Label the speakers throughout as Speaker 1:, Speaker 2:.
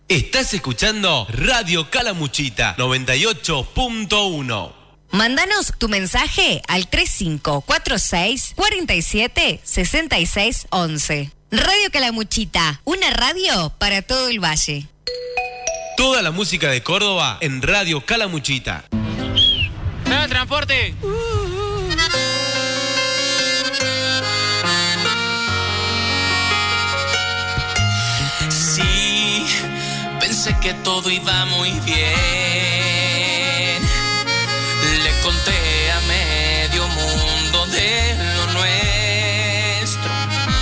Speaker 1: Estás escuchando Radio Calamuchita 98.1.
Speaker 2: Mándanos tu mensaje al 3546 47 66 11. Radio Calamuchita, una radio para todo el valle.
Speaker 1: Toda la música de Córdoba en Radio Calamuchita.
Speaker 3: ¡Nada, transporte!
Speaker 4: Sí, pensé que todo iba muy bien. Le conté a medio mundo de lo nuestro.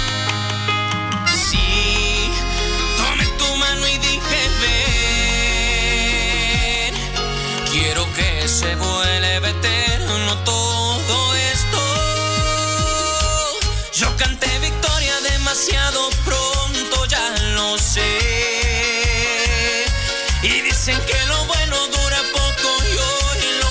Speaker 4: Sí, tomé tu mano y dije ven. Quiero que se vuelva eterno todo esto. Yo canté victoria demasiado pronto, ya lo sé. Y dicen que lo bueno dura poco y hoy lo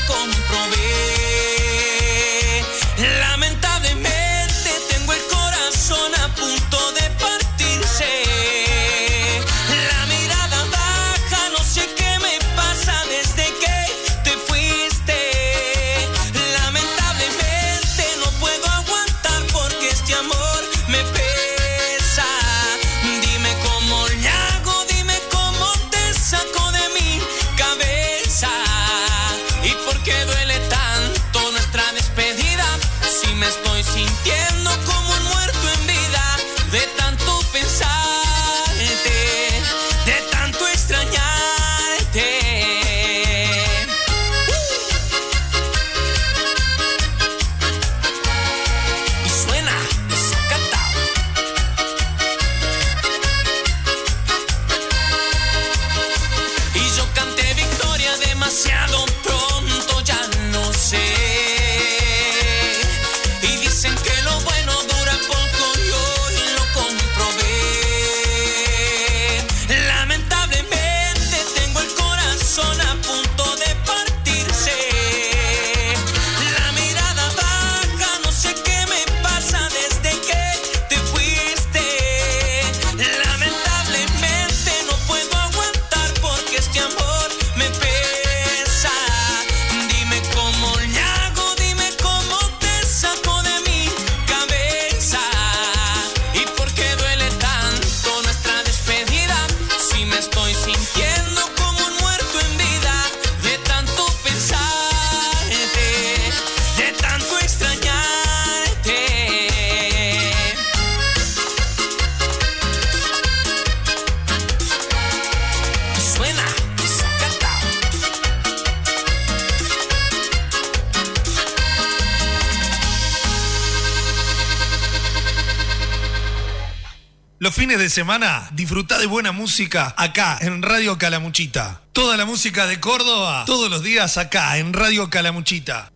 Speaker 4: comprobé. Lamentablemente tengo el corazón a punto de partirse. La mirada baja, no sé qué me pasa desde que te fuiste. Lamentablemente no puedo aguantar porque este amor me pesa. Dime cómo le hago, dime cómo te saco de mi cabeza. ¿Y por qué duele tanto nuestra despedida? Si me estoy sintiendo como un muerto en vida, de tanto pensarte, de tanto extrañarte. Y suena desacatado. Y yo canté victoria demasiado pronto, ya no sé. Y dicen que lo bueno dura poco y hoy lo comprobé. Lamentablemente tengo el corazón a punto de partirse. La mirada baja, no sé qué me pasa desde que te fuiste. Lamentablemente no puedo aguantar porque este amor me pesa. Dime cómo le hago, dime cómo te saco de mi cabeza. ¿Y por qué duele tanto nuestra despedida? Si me estoy sintiendo como un muerto en vida, de tanto pensarte, de tanto extrañarte. Suena desacatado.
Speaker 5: Los fines de semana, disfrutá de buena música acá en Radio Calamuchita. Toda la música de Córdoba, todos los días acá en Radio Calamuchita.